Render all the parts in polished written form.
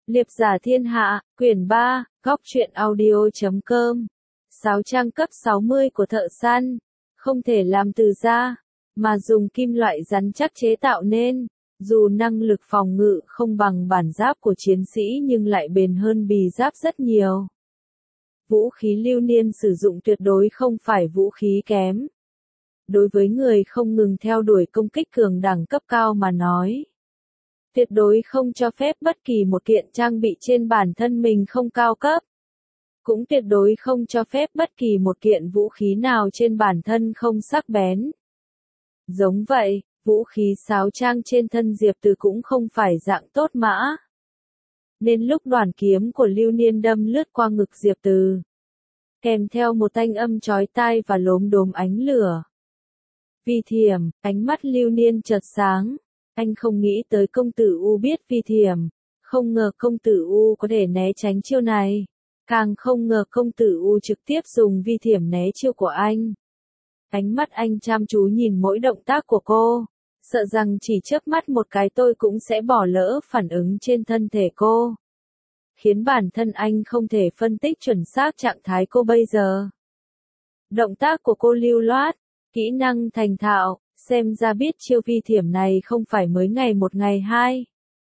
Liệp giả thiên hạ, quyển 3, góc truyện audio.com. 6 trang cấp 60 của thợ săn, không thể làm từ da, mà dùng kim loại rắn chắc chế tạo nên, dù năng lực phòng ngự không bằng bản giáp của chiến sĩ nhưng lại bền hơn bì giáp rất nhiều. Vũ khí lưu niên sử dụng tuyệt đối không phải vũ khí kém. Đối với người không ngừng theo đuổi công kích cường đẳng cấp cao mà nói, tuyệt đối không cho phép bất kỳ một kiện trang bị trên bản thân mình không cao cấp. Cũng tuyệt đối không cho phép bất kỳ một kiện vũ khí nào trên bản thân không sắc bén. Giống vậy, vũ khí sáo trang trên thân Diệp Từ cũng không phải dạng tốt mã. Nên lúc đoàn kiếm của Lưu Niên đâm lướt qua ngực Diệp Từ, kèm theo một thanh âm chói tai và lốm đốm ánh lửa. Vi thiểm, ánh mắt Lưu Niên chợt sáng. Anh không nghĩ tới công tử U biết vi thiểm, không ngờ công tử U có thể né tránh chiêu này, càng không ngờ công tử U trực tiếp dùng vi thiểm né chiêu của anh. Ánh mắt anh chăm chú nhìn mỗi động tác của cô, sợ rằng chỉ chớp mắt một cái tôi cũng sẽ bỏ lỡ phản ứng trên thân thể cô, khiến bản thân anh không thể phân tích chuẩn xác trạng thái cô bây giờ. Động tác của cô lưu loát, kỹ năng thành thạo, xem ra biết chiêu vi thiểm này không phải mới ngày một ngày hai.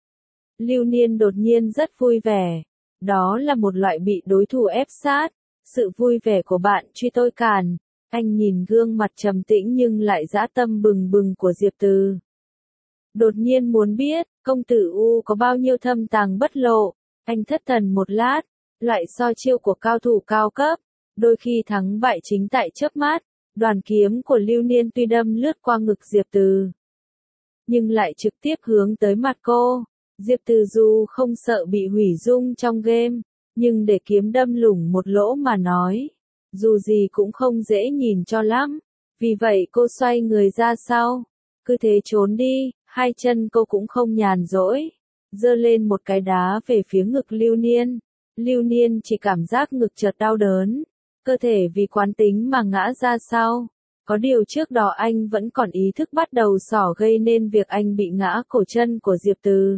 Lưu Niên đột nhiên rất vui vẻ. Đó là một loại bị đối thủ ép sát. Sự vui vẻ của bạn truy tôi càn. Anh nhìn gương mặt trầm tĩnh nhưng lại dã tâm bừng bừng của Diệp Từ. Đột nhiên muốn biết, công tử U có bao nhiêu thâm tàng bất lộ. Anh thất thần một lát, loại so chiêu của cao thủ cao cấp. Đôi khi thắng bại chính tại chớp mắt. Đoàn kiếm của Lưu Niên tuy đâm lướt qua ngực Diệp Từ, nhưng lại trực tiếp hướng tới mặt cô. Diệp Từ dù không sợ bị hủy dung trong game, nhưng để kiếm đâm lủng một lỗ mà nói, dù gì cũng không dễ nhìn cho lắm. Vì vậy cô xoay người ra sau, cứ thế trốn đi, hai chân cô cũng không nhàn rỗi, giơ lên một cái đá về phía ngực Lưu Niên. Lưu Niên chỉ cảm giác ngực chợt đau đớn. Cơ thể vì quán tính mà ngã ra sau. Có điều trước đó anh vẫn còn ý thức bắt đầu xỏ gây nên việc anh bị ngã cổ chân của Diệp Từ.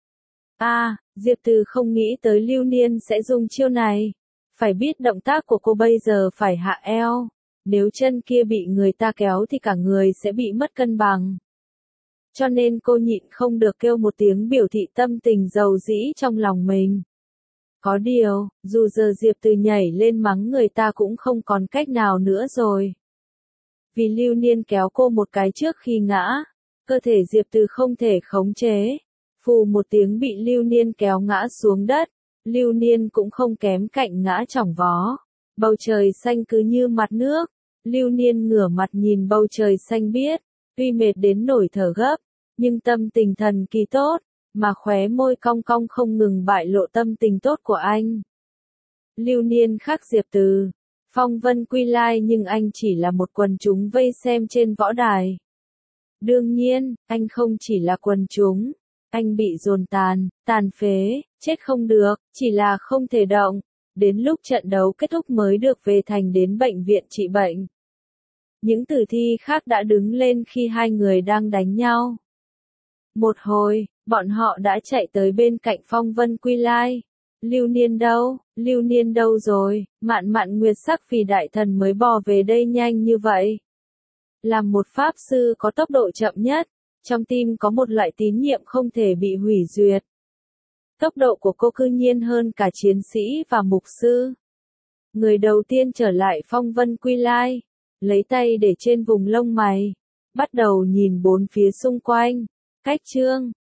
Diệp Từ không nghĩ tới Lưu Niên sẽ dùng chiêu này. Phải biết động tác của cô bây giờ phải hạ eo. Nếu chân kia bị người ta kéo thì cả người sẽ bị mất cân bằng. Cho nên cô nhịn không được kêu một tiếng biểu thị tâm tình dầu dĩ trong lòng mình. Có điều, dù giờ Diệp Từ nhảy lên mắng người ta cũng không còn cách nào nữa rồi. Vì Lưu Niên kéo cô một cái trước khi ngã, cơ thể Diệp Từ không thể khống chế. Phù một tiếng bị Lưu Niên kéo ngã xuống đất, Lưu Niên cũng không kém cạnh ngã chỏng vó. Bầu trời xanh cứ như mặt nước, Lưu Niên ngửa mặt nhìn bầu trời xanh biết, tuy mệt đến nổi thở gấp, nhưng tâm tình thần kỳ tốt. Mà khóe môi cong cong không ngừng bại lộ tâm tình tốt của anh. Lưu Niên khác Diệp Từ, phong vân quy lai nhưng anh chỉ là một quần chúng vây xem trên võ đài. Đương nhiên, anh không chỉ là quần chúng, anh bị dồn tàn phế, chết không được, chỉ là không thể động, đến lúc trận đấu kết thúc mới được về thành đến bệnh viện trị bệnh. Những tử thi khác đã đứng lên khi hai người đang đánh nhau. Một hồi, bọn họ đã chạy tới bên cạnh phong vân quy lai. Lưu Niên đâu rồi, Mạn Mạn Nguyệt sắc vì đại thần mới bò về đây nhanh như vậy. Làm một pháp sư có tốc độ chậm nhất, trong tim có một loại tín nhiệm không thể bị hủy duyệt. Tốc độ của cô cư nhiên hơn cả chiến sĩ và mục sư. Người đầu tiên trở lại phong vân quy lai, lấy tay để trên vùng lông mày, bắt đầu nhìn bốn phía xung quanh. Cách chương